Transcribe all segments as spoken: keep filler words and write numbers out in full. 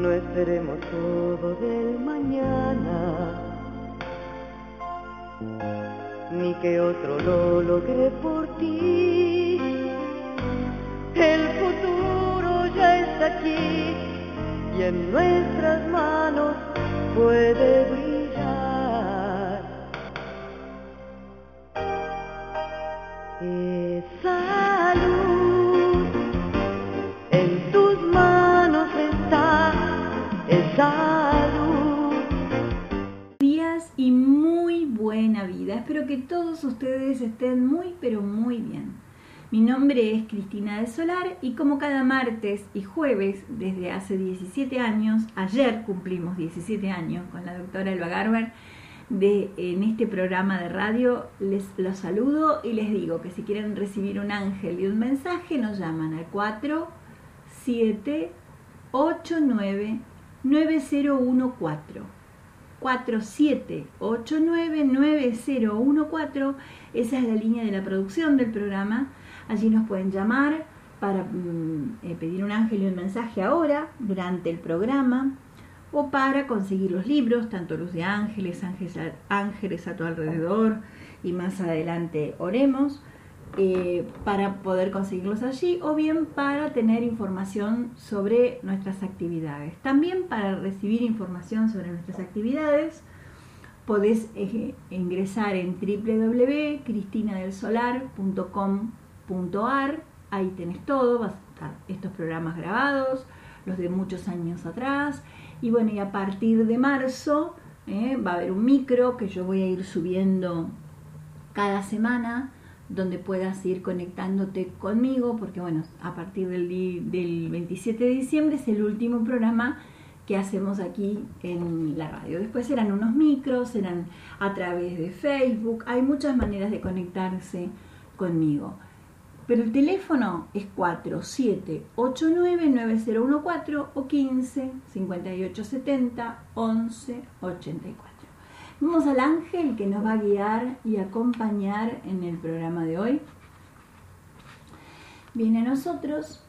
No esperemos todo del mañana, ni que otro lo logre por ti. El futuro ya está aquí y en nuestras manos puede brillar. Esa luz en tus manos está, esa luz. Días y muy buena vida. Espero que todos ustedes estén muy pero muy bien. Mi nombre es Cristina del Solar y como cada martes y jueves desde hace diecisiete años, ayer cumplimos diecisiete años con la doctora Elba Garber, de, en este programa de radio, les los saludo y les digo que si quieren recibir un ángel y un mensaje nos llaman al cuatro siete ocho nueve nueve cero uno cuatro. cuatro siete ocho nueve nueve cero uno cuatro, esa es la línea de la producción del programa. Allí nos pueden llamar para mm, eh, pedir un ángel y un mensaje ahora, durante el programa, o para conseguir los libros, tanto Luz de Ángeles, Ángeles a, ángeles a tu alrededor, y más adelante Oremos, eh, para poder conseguirlos allí, o bien para tener información sobre nuestras actividades. También para recibir información sobre nuestras actividades, podés eh, ingresar en doble u doble u doble u punto cristina del solar punto com punto a r. Ahí tenés todo, vas a estar estos programas grabados, los de muchos años atrás. Y bueno, y a partir de marzo eh, va a haber un micro que yo voy a ir subiendo cada semana, donde puedas ir conectándote conmigo, porque bueno, a partir del, del veintisiete de diciembre es el último programa que hacemos aquí en la radio. Después serán unos micros, serán a través de Facebook, hay muchas maneras de conectarse conmigo. Pero el teléfono es cuatro siete ocho nueve nueve cero uno cuatro o quince cincuenta y ocho setenta once ochenta y cuatro. Vamos al ángel que nos va a guiar y acompañar en el programa de hoy. Viene a nosotros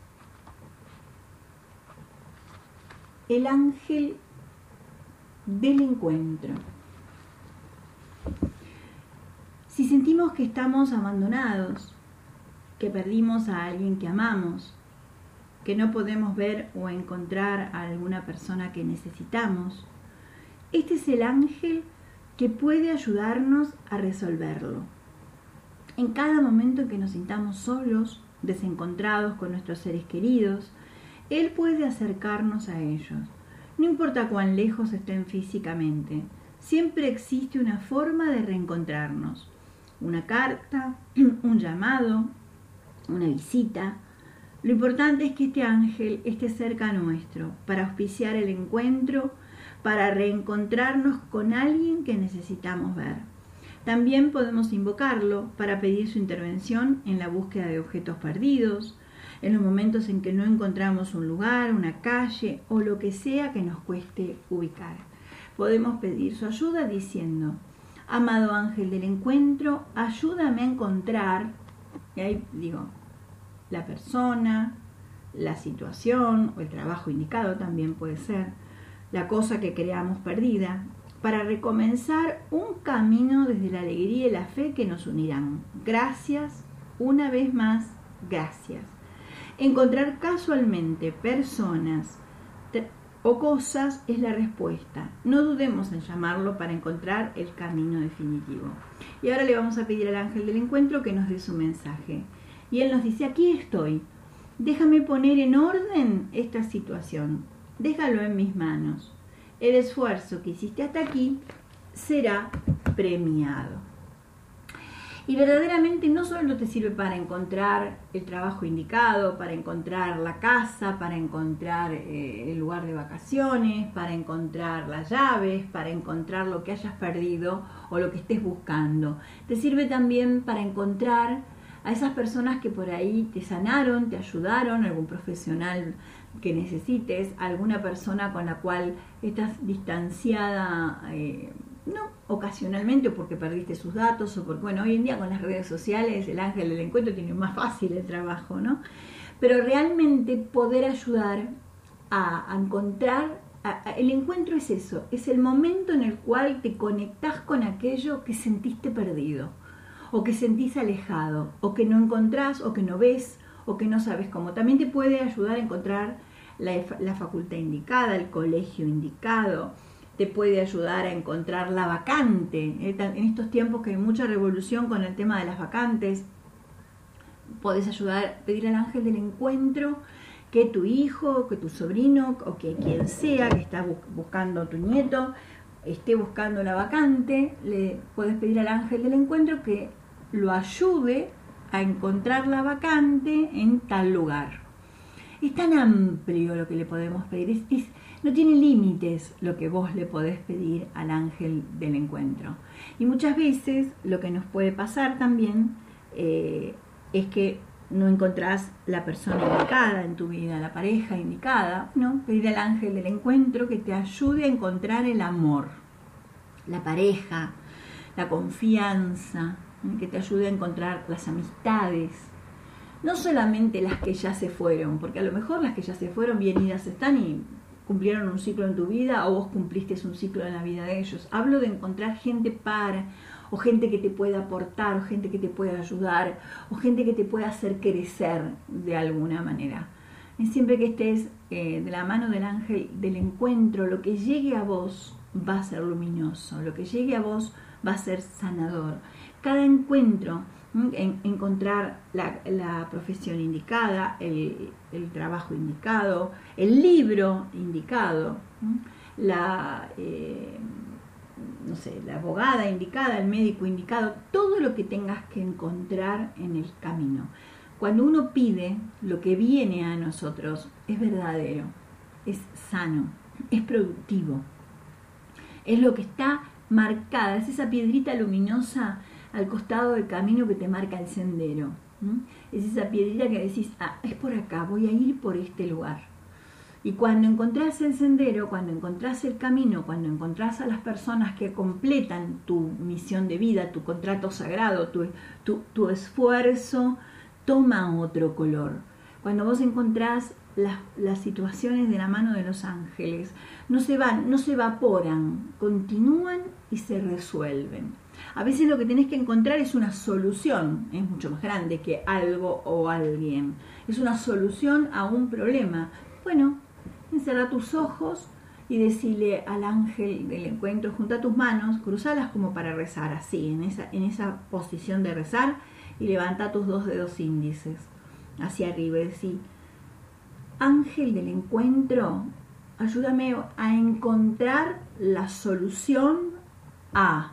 el ángel del encuentro. Si sentimos que estamos abandonados, que perdimos a alguien que amamos, que no podemos ver o encontrar a alguna persona que necesitamos, este es el ángel que puede ayudarnos a resolverlo. En cada momento en que nos sintamos solos, desencontrados con nuestros seres queridos, Él puede acercarnos a ellos. No importa cuán lejos estén físicamente, siempre existe una forma de reencontrarnos. Una carta, un llamado, una visita. Lo importante es que este ángel esté cerca nuestro para auspiciar el encuentro, para reencontrarnos con alguien que necesitamos ver. También podemos invocarlo para pedir su intervención en la búsqueda de objetos perdidos, en los momentos en que no encontramos un lugar, una calle o lo que sea que nos cueste ubicar. Podemos pedir su ayuda diciendo: amado ángel del encuentro, ayúdame a encontrar, y ahí digo, la persona, la situación o el trabajo indicado también puede ser, la cosa que creamos perdida, para recomenzar un camino desde la alegría y la fe que nos unirán. Gracias, una vez más, gracias. Encontrar casualmente personas o cosas es la respuesta. No dudemos en llamarlo para encontrar el camino definitivo. Y ahora le vamos a pedir al ángel del encuentro que nos dé su mensaje. Y él nos dice: aquí estoy, déjame poner en orden esta situación, déjalo en mis manos. El esfuerzo que hiciste hasta aquí será premiado. Y verdaderamente no solo te sirve para encontrar el trabajo indicado, para encontrar la casa, para encontrar eh, el lugar de vacaciones, para encontrar las llaves, para encontrar lo que hayas perdido o lo que estés buscando. Te sirve también para encontrar a esas personas que por ahí te sanaron, te ayudaron, algún profesional que necesites, alguna persona con la cual estás distanciada, eh, no ocasionalmente o porque perdiste sus datos o porque, bueno, hoy en día con las redes sociales el ángel del encuentro tiene más fácil el trabajo, ¿no? Pero realmente poder ayudar a, a encontrar el encuentro es eso, es el momento en el cual te conectás con aquello que sentiste perdido, o que sentís alejado, o que no encontrás, o que no ves, o que no sabes cómo. También te puede ayudar a encontrar la, la facultad indicada, el colegio indicado, te puede ayudar a encontrar la vacante. En estos tiempos que hay mucha revolución con el tema de las vacantes, podés ayudar, pedir al ángel del encuentro que tu hijo, que tu sobrino, o que quien sea que está buscando tu nieto, esté buscando la vacante, le puedes pedir al ángel del encuentro que lo ayude a encontrar la vacante en tal lugar. Es tan amplio lo que le podemos pedir, es, es, no tiene límites lo que vos le podés pedir al ángel del encuentro. Y muchas veces lo que nos puede pasar también eh, es que no encontrás la persona indicada en tu vida, la pareja indicada, ¿no? Pedir al ángel del encuentro que te ayude a encontrar el amor, la pareja, la confianza, ¿eh? Que te ayude a encontrar las amistades, no solamente las que ya se fueron, porque a lo mejor las que ya se fueron bien idas están y cumplieron un ciclo en tu vida, o vos cumpliste un ciclo en la vida de ellos. Hablo de encontrar gente para, o gente que te pueda aportar, o gente que te pueda ayudar, o gente que te pueda hacer crecer de alguna manera. Y siempre que estés eh, de la mano del ángel del encuentro, lo que llegue a vos va a ser luminoso, lo que llegue a vos va a ser sanador. Cada encuentro, en, encontrar la, la profesión indicada, el, el trabajo indicado, el libro indicado, la... Eh, no sé, la abogada indicada, el médico indicado, todo lo que tengas que encontrar en el camino. Cuando uno pide, lo que viene a nosotros es verdadero, es sano, es productivo, es lo que está marcada, es esa piedrita luminosa al costado del camino que te marca el sendero. ¿Mm? Es esa piedrita que decís, ah, es por acá, voy a ir por este lugar. Y cuando encontrás el sendero, cuando encontrás el camino, cuando encontrás a las personas que completan tu misión de vida, tu contrato sagrado, tu, tu, tu esfuerzo, toma otro color. Cuando vos encontrás las, las situaciones de la mano de los ángeles, no se van, no se evaporan, continúan y se resuelven. A veces lo que tenés que encontrar es una solución, es mucho más grande que algo o alguien. Es una solución a un problema. Bueno, encerra tus ojos y decirle al ángel del encuentro, junta tus manos, cruzalas como para rezar, así, en esa, en esa posición de rezar, y levanta tus dos dedos índices hacia arriba y decir, ángel del encuentro, ayúdame a encontrar la solución a...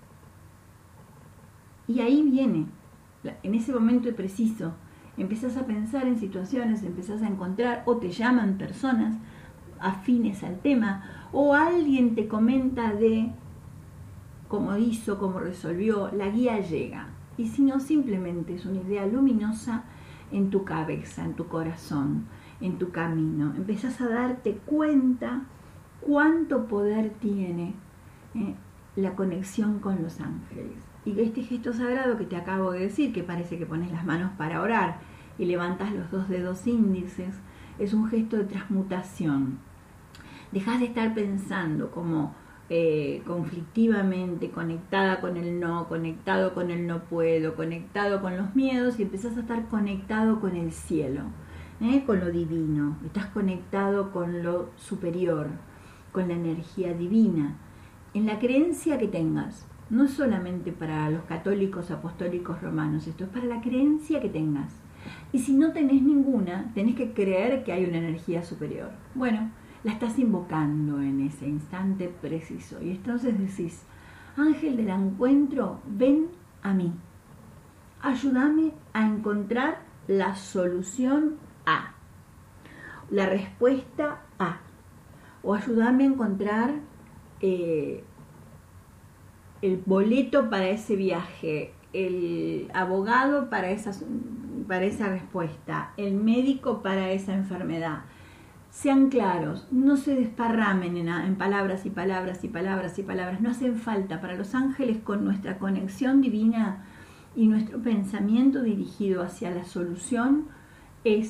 Y ahí viene, en ese momento preciso, empezás a pensar en situaciones, empezás a encontrar, o te llaman personas afines al tema, o alguien te comenta de cómo hizo, cómo resolvió, la guía llega. Y si no, simplemente es una idea luminosa en tu cabeza, en tu corazón, en tu camino. Empezás a darte cuenta cuánto poder tiene eh, la conexión con los ángeles. Y este gesto sagrado que te acabo de decir, que parece que pones las manos para orar y levantas los dos dedos índices, es un gesto de transmutación. Dejás de estar pensando como eh, conflictivamente, conectada con el no, conectado con el no puedo, conectado con los miedos, y empezás a estar conectado con el cielo, ¿eh? Con lo divino. Estás conectado con lo superior, con la energía divina, en la creencia que tengas. No es solamente para los católicos apostólicos romanos, esto es para la creencia que tengas. Y si no tenés ninguna, tenés que creer que hay una energía superior. Bueno, la estás invocando en ese instante preciso. Y entonces decís, ángel del encuentro, ven a mí. Ayúdame a encontrar la solución a, la respuesta a. O ayúdame a encontrar eh, el boleto para ese viaje, el abogado para esa, para esa respuesta, el médico para esa enfermedad. Sean claros, no se desparramen en, en palabras y palabras y palabras y palabras. No hacen falta. Para los ángeles, con nuestra conexión divina y nuestro pensamiento dirigido hacia la solución, es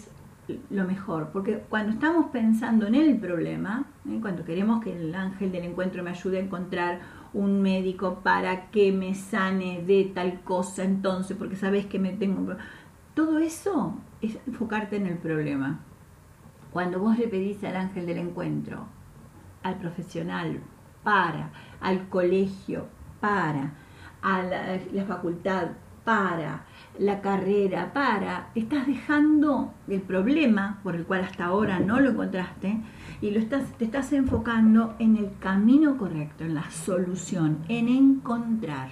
lo mejor, porque cuando estamos pensando en el problema, ¿eh? cuando queremos que el ángel del encuentro me ayude a encontrar un médico para que me sane de tal cosa, entonces, porque sabes que me tengo... Todo eso es enfocarte en el problema. Cuando vos le pedís al ángel del encuentro, al profesional, para, al colegio, para, a la, la facultad, para, la carrera, para, estás dejando el problema por el cual hasta ahora no lo encontraste y lo estás, te estás enfocando en el camino correcto, en la solución, en encontrar.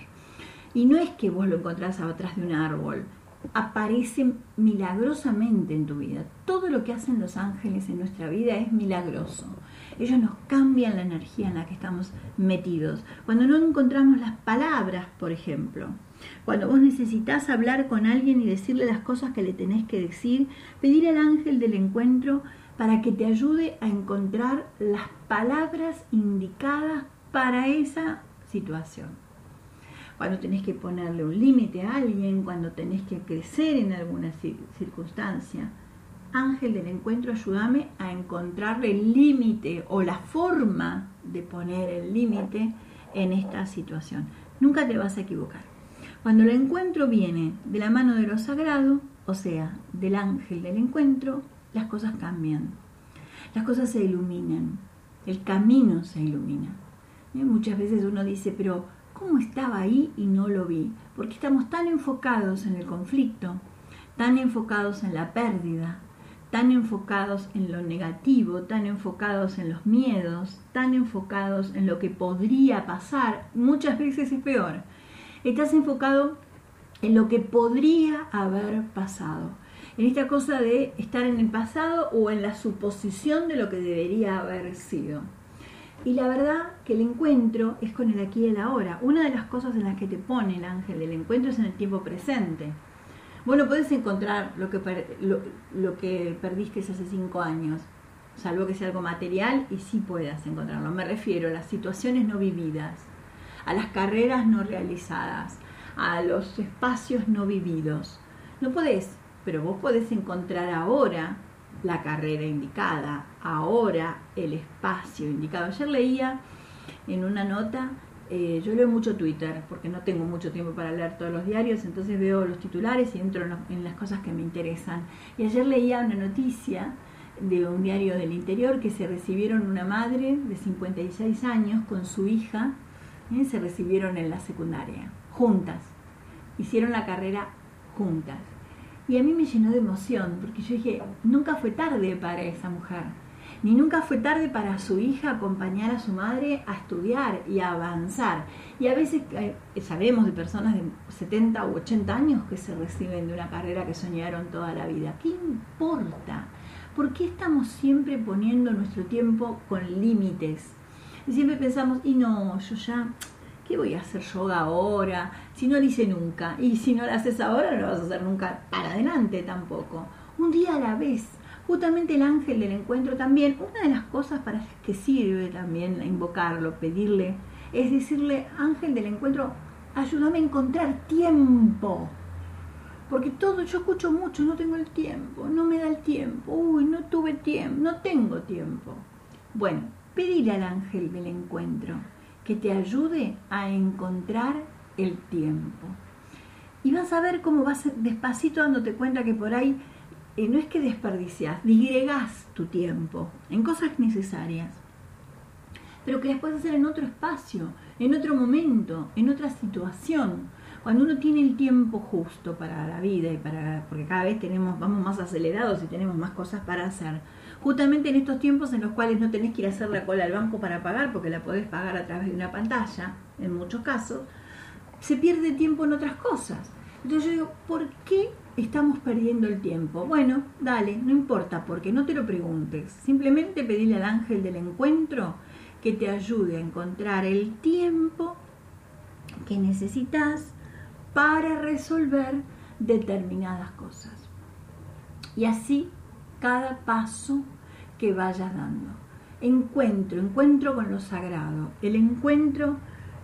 Y no es que vos lo encontrás atrás de un árbol, aparece milagrosamente en tu vida. Todo lo que hacen los ángeles en nuestra vida es milagroso. Ellos nos cambian la energía en la que estamos metidos. Cuando no encontramos las palabras, por ejemplo, cuando vos necesitas hablar con alguien y decirle las cosas que le tenés que decir, pedir al ángel del encuentro para que te ayude a encontrar las palabras indicadas para esa situación. Cuando tenés que ponerle un límite a alguien, cuando tenés que crecer en alguna circunstancia, ángel del encuentro, ayúdame a encontrarle el límite o la forma de poner el límite en esta situación. Nunca te vas a equivocar. Cuando el encuentro viene de la mano de lo sagrado, o sea, del ángel del encuentro, las cosas cambian. Las cosas se iluminan. El camino se ilumina. ¿Eh? Muchas veces uno dice, pero ¿cómo estaba ahí y no lo vi? Porque estamos tan enfocados en el conflicto, tan enfocados en la pérdida, tan enfocados en lo negativo, tan enfocados en los miedos, tan enfocados en lo que podría pasar, muchas veces es peor. Estás enfocado en lo que podría haber pasado, en esta cosa de estar en el pasado o en la suposición de lo que debería haber sido. Y la verdad que el encuentro es con el aquí y el ahora. Una de las cosas en las que te pone el ángel del encuentro es en el tiempo presente. Vos no podés encontrar lo que, per, lo, lo que perdiste hace cinco años, salvo que sea algo material, y sí puedas encontrarlo. Me refiero a las situaciones no vividas, a las carreras no realizadas, a los espacios no vividos. No podés, pero vos podés encontrar ahora la carrera indicada, ahora el espacio indicado. Ayer leía en una nota, eh, yo leo mucho Twitter porque no tengo mucho tiempo para leer todos los diarios, entonces veo los titulares y entro en, los, en las cosas que me interesan. Y ayer leía una noticia de un diario del interior que se recibieron una madre de cincuenta y seis años con su hija, ¿eh? Se recibieron en la secundaria, juntas, hicieron la carrera juntas. Y a mí me llenó de emoción, porque yo dije, nunca fue tarde para esa mujer, ni nunca fue tarde para su hija acompañar a su madre a estudiar y a avanzar. Y a veces eh, sabemos de personas de setenta u ochenta años que se reciben de una carrera que soñaron toda la vida. ¿Qué importa? ¿Por qué estamos siempre poniendo nuestro tiempo con límites? Y siempre pensamos, y no, yo ya... ¿qué voy a hacer yoga ahora? Si no lo hice nunca. Y si no lo haces ahora, no lo vas a hacer nunca para adelante tampoco. Un día a la vez. Justamente el ángel del encuentro también, una de las cosas para las que sirve también invocarlo, pedirle, es decirle, ángel del encuentro, ayúdame a encontrar tiempo. Porque todo, yo escucho mucho, no tengo el tiempo, no me da el tiempo, uy, no tuve tiempo, no tengo tiempo. Bueno, pedirle al ángel del encuentro que te ayude a encontrar el tiempo. Y vas a ver cómo vas despacito dándote cuenta que por ahí eh, no es que desperdicias, digregás tu tiempo en cosas necesarias, pero que las puedes hacer en otro espacio, en otro momento, en otra situación. Cuando uno tiene el tiempo justo para la vida y para, porque cada vez tenemos, vamos más acelerados y tenemos más cosas para hacer. Justamente en estos tiempos en los cuales no tenés que ir a hacer la cola al banco para pagar, porque la podés pagar a través de una pantalla, en muchos casos, se pierde tiempo en otras cosas. Entonces yo digo, ¿por qué estamos perdiendo el tiempo? Bueno, dale, no importa, porque no te lo preguntes. Simplemente pedirle al ángel del encuentro que te ayude a encontrar el tiempo que necesitas para resolver determinadas cosas. Y así cada paso que vayas dando. Encuentro, encuentro con lo sagrado, el encuentro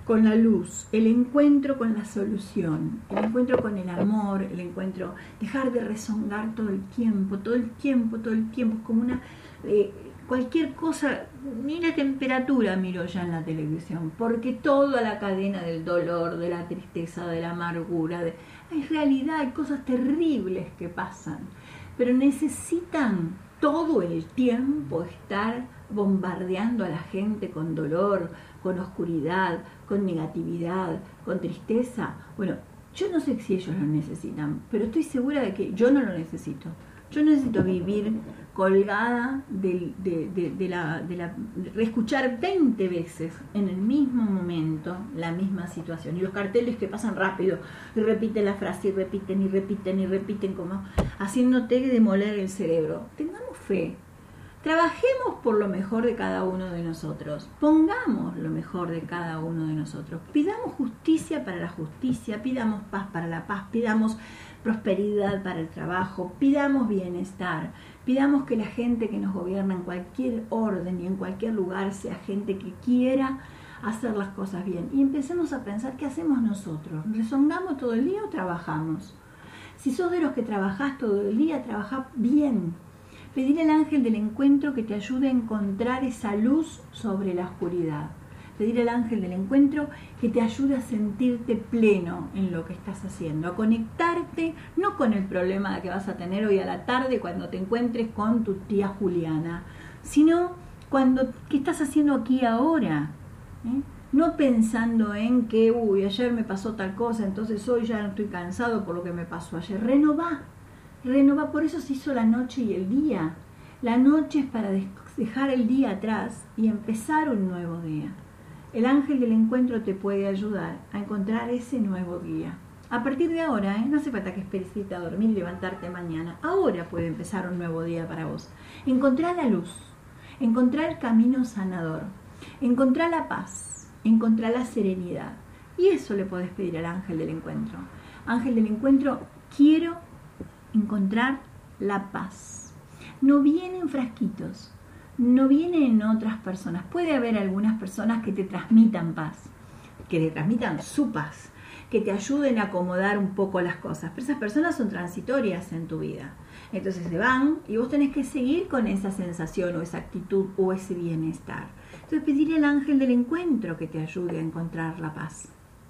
con la luz, el encuentro con la solución, el encuentro con el amor, el encuentro, dejar de rezongar todo el tiempo, todo el tiempo, todo el tiempo, como una, eh, cualquier cosa, ni la temperatura miro ya en la televisión, porque toda la cadena del dolor, de la tristeza, de la amargura, de, hay realidad, hay cosas terribles que pasan, pero necesitan todo el tiempo estar bombardeando a la gente con dolor, con oscuridad, con negatividad, con tristeza. Bueno, yo no sé si ellos lo necesitan, pero estoy segura de que yo no lo necesito. Yo necesito vivir colgada de, de, de, de la, de la, de escuchar veinte veces en el mismo momento la misma situación. Y los carteles que pasan rápido, y repiten la frase, y repiten, y repiten, y repiten, como haciéndote demoler el cerebro. Tengamos fe. Trabajemos por lo mejor de cada uno de nosotros, pongamos lo mejor de cada uno de nosotros, pidamos justicia para la justicia, pidamos paz para la paz, pidamos prosperidad para el trabajo, pidamos bienestar, pidamos que la gente que nos gobierna en cualquier orden y en cualquier lugar sea gente que quiera hacer las cosas bien. Y empecemos a pensar qué hacemos nosotros, ¿rezongamos todo el día o trabajamos? Si sos de los que trabajás todo el día, trabajá bien. Pedir al ángel del encuentro que te ayude a encontrar esa luz sobre la oscuridad. Pedir al ángel del encuentro que te ayude a sentirte pleno en lo que estás haciendo, a conectarte no con el problema que vas a tener hoy a la tarde cuando te encuentres con tu tía Juliana, sino cuando qué estás haciendo aquí ahora, ¿eh? No pensando en que, uy, ayer me pasó tal cosa, entonces hoy ya no estoy cansado por lo que me pasó ayer. Renová. Renova, por eso se hizo la noche y el día. La noche es para dejar el día atrás y empezar un nuevo día. El ángel del encuentro te puede ayudar a encontrar ese nuevo día. A partir de ahora, ¿eh? No hace falta que esperes irte a dormir y levantarte mañana. Ahora puede empezar un nuevo día para vos. Encontrar la luz, encontrar el camino sanador, encontrar la paz, encontrar la serenidad. Y eso le podés pedir al ángel del encuentro. Ángel del encuentro, quiero encontrar la paz. No vienen frasquitos, no vienen en otras personas. Puede haber algunas personas que te transmitan paz, que te transmitan su paz, que te ayuden a acomodar un poco las cosas, pero esas personas son transitorias en tu vida. Entonces se van y vos tenés que seguir con esa sensación o esa actitud o ese bienestar. Entonces pedirle al ángel del encuentro que te ayude a encontrar la paz.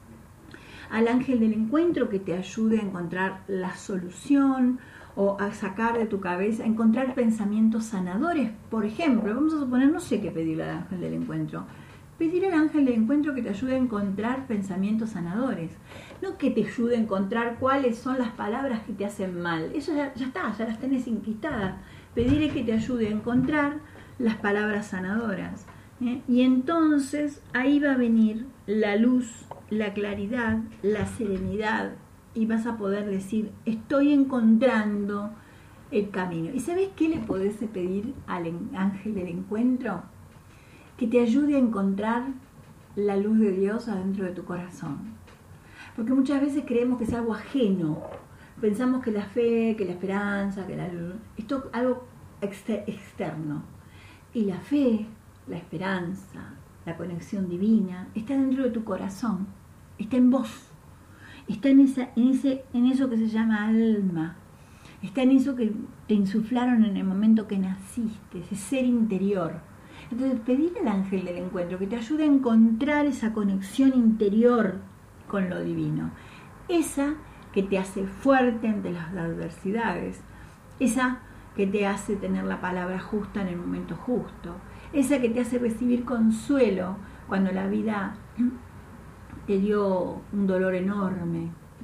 Al ángel del encuentro que te ayude a encontrar la solución o a sacar de tu cabeza, a encontrar pensamientos sanadores. Por ejemplo, vamos a suponer, no sé qué pedirle al ángel del encuentro. Pedir al ángel del encuentro que te ayude a encontrar pensamientos sanadores. No que te ayude a encontrar cuáles son las palabras que te hacen mal. Eso ya, ya está, ya las tenés inquistadas. Pedirle que te ayude a encontrar las palabras sanadoras. ¿eh? Y entonces ahí va a venir la luz, la claridad, la serenidad, y vas a poder decir, estoy encontrando el camino. ¿Y sabes qué le podés pedir al ángel del encuentro? Que te ayude a encontrar la luz de Dios adentro de tu corazón. Porque muchas veces creemos que es algo ajeno. Pensamos que la fe, que la esperanza, que la luz, esto es algo exter- externo. Y la fe, la esperanza, la conexión divina, está dentro de tu corazón, está en vos, está en, esa, en, ese, en eso que se llama alma, está en eso que te insuflaron en el momento que naciste, ese ser interior. Entonces pedir al ángel del encuentro que te ayude a encontrar esa conexión interior con lo divino, esa que te hace fuerte ante las adversidades, esa que te hace tener la palabra justa en el momento justo, esa que te hace recibir consuelo cuando la vida te dio un dolor enorme.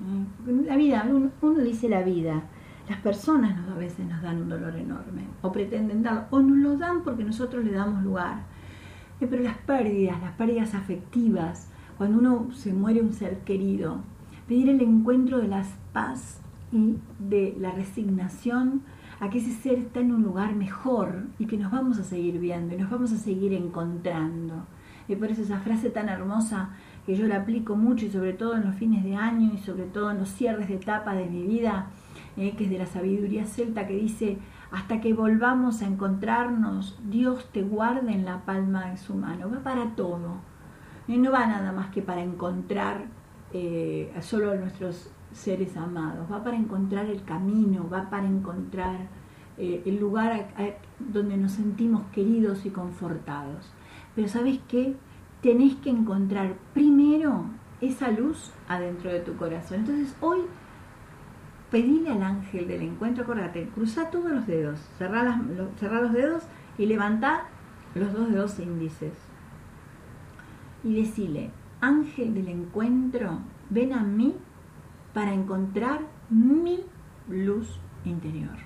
La vida, uno dice la vida, las personas a veces nos dan un dolor enorme, o pretenden darlo, o nos lo dan porque nosotros le damos lugar. Pero las pérdidas, las pérdidas afectivas, cuando uno se muere un ser querido, pedir el encuentro de la paz y de la resignación a que ese ser está en un lugar mejor y que nos vamos a seguir viendo y nos vamos a seguir encontrando. Y por eso esa frase tan hermosa que yo la aplico mucho y sobre todo en los fines de año y sobre todo en los cierres de etapa de mi vida, eh, que es de la sabiduría celta, que dice: hasta que volvamos a encontrarnos, Dios te guarde en la palma de su mano. Va para todo. Y no va nada más que para encontrar eh, solo a nuestros seres amados, va para encontrar el camino, va para encontrar eh, el lugar a, a, donde nos sentimos queridos y confortados. Pero ¿sabes qué? Tenés que encontrar primero esa luz adentro de tu corazón. Entonces hoy pedile al ángel del encuentro, acordate, cruzá todos los dedos, cerrá, las, lo, cerrá los dedos y levantá los dos dedos índices. Y decile, ángel del encuentro, ven a mí para encontrar mi luz interior.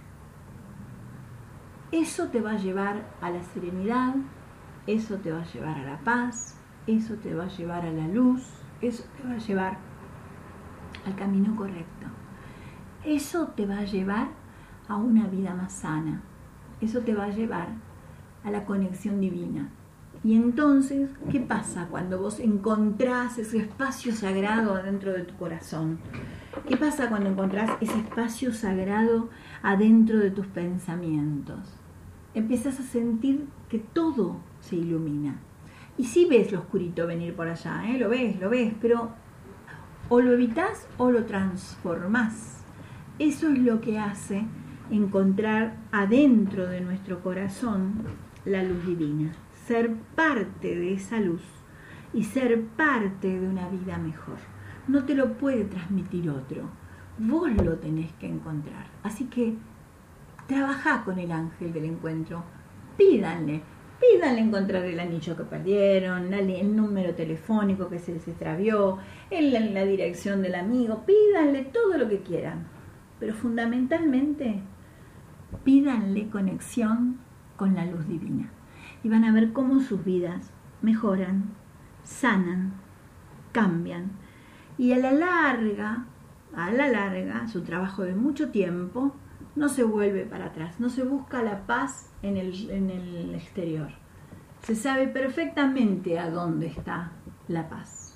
Eso te va a llevar a la serenidad, eso te va a llevar a la paz, eso te va a llevar a la luz, eso te va a llevar al camino correcto. Eso te va a llevar a una vida más sana, eso te va a llevar a la conexión divina. Y entonces, ¿qué pasa cuando vos encontrás ese espacio sagrado adentro de tu corazón? ¿Qué pasa cuando encontrás ese espacio sagrado adentro de tus pensamientos? Empiezas a sentir que todo se ilumina. Y sí ves lo oscurito venir por allá, ¿eh? Lo ves, lo ves, pero o lo evitas o lo transformás. Eso es lo que hace encontrar adentro de nuestro corazón la luz divina. Ser parte de esa luz y ser parte de una vida mejor. No te lo puede transmitir otro, vos lo tenés que encontrar. Así que trabajá con el ángel del encuentro, pídanle, pídanle encontrar el anillo que perdieron, el número telefónico que se les extravió, la dirección del amigo, pídanle todo lo que quieran, pero fundamentalmente pídanle conexión con la luz divina. Y van a ver cómo sus vidas mejoran, sanan, cambian. Y a la larga, a la larga, su trabajo de mucho tiempo no se vuelve para atrás. No se busca la paz en el, en el exterior. Se sabe perfectamente a dónde está la paz.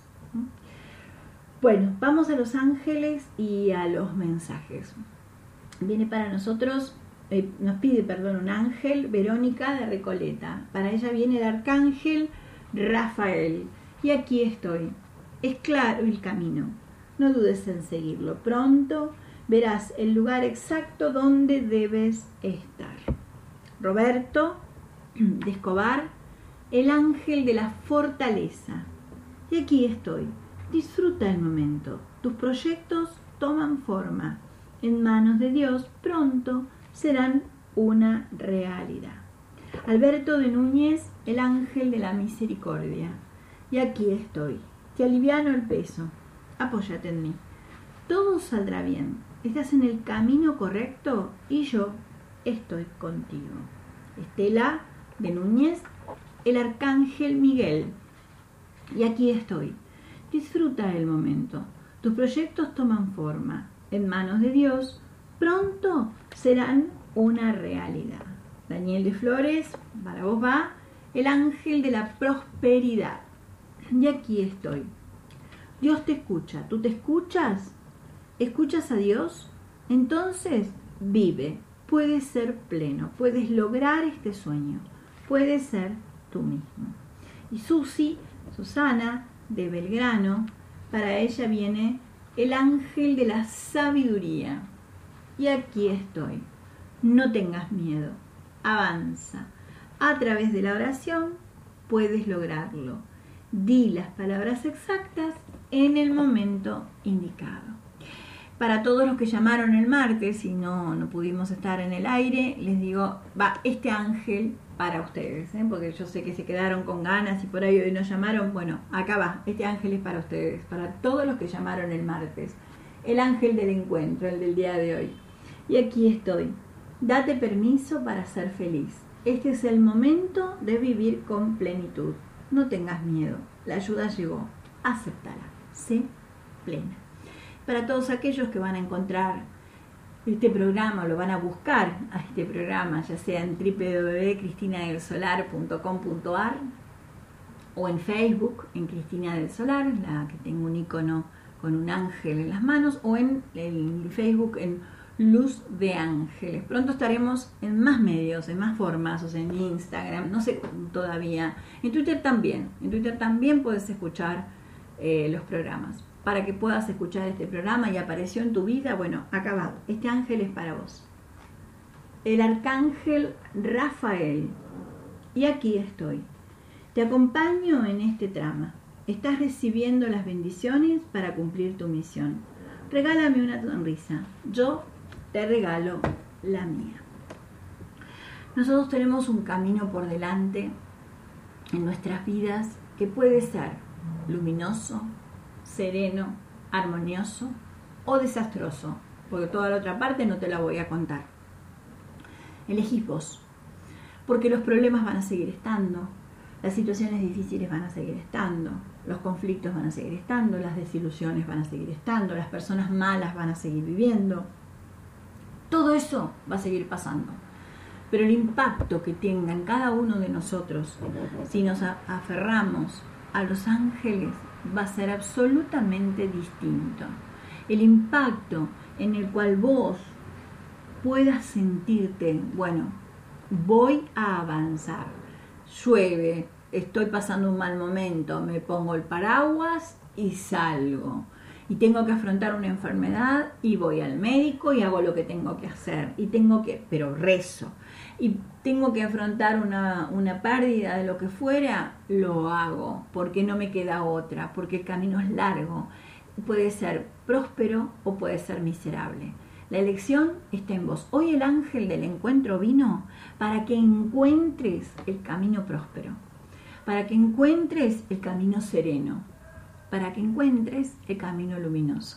Bueno, vamos a los ángeles y a los mensajes. Viene para nosotros... Eh, nos pide perdón un ángel, Verónica de Recoleta. Para ella viene el arcángel Rafael. Y aquí estoy. Es claro el camino. No dudes en seguirlo. Pronto verás el lugar exacto donde debes estar. Roberto de Escobar, el ángel de la fortaleza. Y aquí estoy. Disfruta el momento. Tus proyectos toman forma. En manos de Dios, pronto serán una realidad. Alberto de Núñez, el ángel de la misericordia. Y aquí estoy. Te aliviano el peso. Apóyate en mí. Todo saldrá bien. Estás en el camino correcto y yo estoy contigo. Estela de Núñez, el arcángel Miguel. Y aquí estoy. Disfruta el momento. Tus proyectos toman forma. En manos de Dios, pronto serán una realidad. Daniel de Flores, para vos va, el ángel de la prosperidad. Y aquí estoy. Dios te escucha. ¿Tú te escuchas? ¿Escuchas a Dios? Entonces vive. Puedes ser pleno. Puedes lograr este sueño. Puedes ser tú mismo. Y Susi, Susana, de Belgrano, para ella viene el ángel de la sabiduría. Y aquí estoy. No tengas miedo. Avanza. A través de la oración puedes lograrlo. Di las palabras exactas en el momento indicado. Para todos los que llamaron el martes y no, no pudimos estar en el aire, les digo, va este ángel para ustedes, ¿eh? Porque yo sé que se quedaron con ganas y por ahí hoy no llamaron. Bueno, acá va, este ángel es para ustedes, para todos los que llamaron el martes. El ángel del encuentro, el del día de hoy. Y aquí estoy. Date permiso para ser feliz. Este es el momento de vivir con plenitud. No tengas miedo. La ayuda llegó. Acéptala. Sé plena. Para todos aquellos que van a encontrar este programa, lo van a buscar a este programa, ya sea en doble u doble u doble u punto cristina del solar punto com punto a r o en Facebook, en Cristina del Solar, la que tengo un icono con un ángel en las manos, o en el Facebook en Luz de Ángeles. Pronto estaremos en más medios, en más formas, o sea, en Instagram, no sé todavía. En Twitter también. En Twitter también puedes escuchar eh, los programas. Para que puedas escuchar este programa y apareció en tu vida, bueno, acabado. Este ángel es para vos. El arcángel Rafael. Y aquí estoy. Te acompaño en este trama. Estás recibiendo las bendiciones para cumplir tu misión. Regálame una sonrisa. Yo te regalo la mía. Nosotros tenemos un camino por delante en nuestras vidas que puede ser luminoso, sereno, armonioso o desastroso, porque toda la otra parte no te la voy a contar. Elegís vos, porque los problemas van a seguir estando, las situaciones difíciles van a seguir estando, los conflictos van a seguir estando, las desilusiones van a seguir estando, las personas malas van a seguir viviendo. Todo eso va a seguir pasando. Pero el impacto que tenga en cada uno de nosotros, si nos aferramos a los ángeles, va a ser absolutamente distinto. El impacto en el cual vos puedas sentirte, bueno, voy a avanzar. Llueve, estoy pasando un mal momento, me pongo el paraguas y salgo. Y tengo que afrontar una enfermedad y voy al médico y hago lo que tengo que hacer. Y tengo que, pero rezo. Y tengo que afrontar una, una pérdida de lo que fuera, lo hago. Porque no me queda otra, porque el camino es largo. Puede ser próspero o puede ser miserable. La elección está en vos. Hoy el ángel del encuentro vino para que encuentres el camino próspero, para que encuentres el camino sereno, para que encuentres el camino luminoso.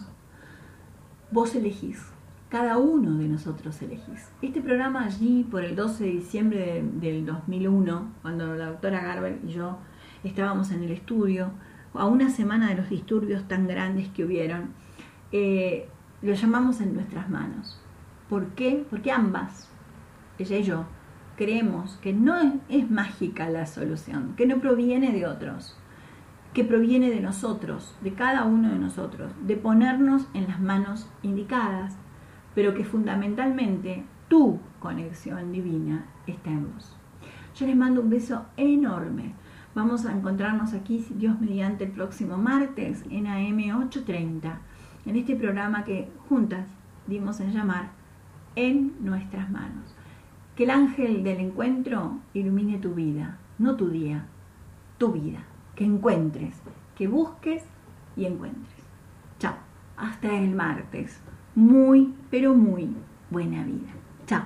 Vos elegís, cada uno de nosotros elegís. Este programa allí por el doce de diciembre de, del dos mil uno, cuando la doctora Garber y yo estábamos en el estudio, a una semana de los disturbios tan grandes que hubieron, eh, lo llamamos En Nuestras Manos. ¿Por qué? Porque ambas, ella y yo, creemos que no es, es mágica la solución, que no proviene de otros, que proviene de nosotros, de cada uno de nosotros, de ponernos en las manos indicadas, pero que fundamentalmente tu conexión divina está en vos. Yo les mando un beso enorme. Vamos a encontrarnos aquí, si Dios mediante, el próximo martes en A M ochocientos treinta, en este programa que juntas dimos en llamar En Nuestras Manos. Que el ángel del encuentro ilumine tu vida, no tu día, tu vida. Que encuentres, que busques y encuentres. Chao, hasta el martes. Muy, pero muy buena vida. Chao.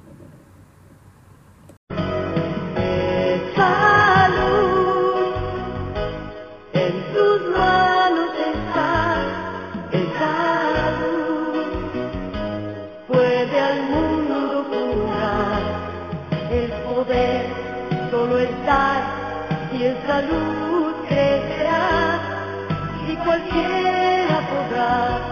Salud, en tus manos está esa luz. Puede al mundo curar, el poder solo está y esa luz crecerá y cualquiera podrá.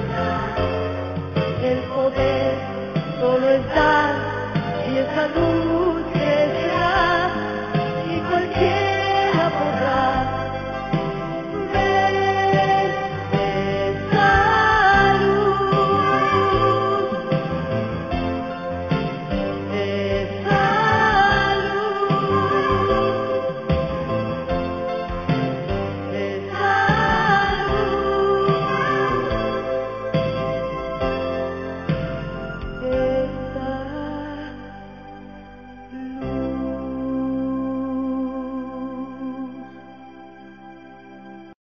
Solo estar y esa luz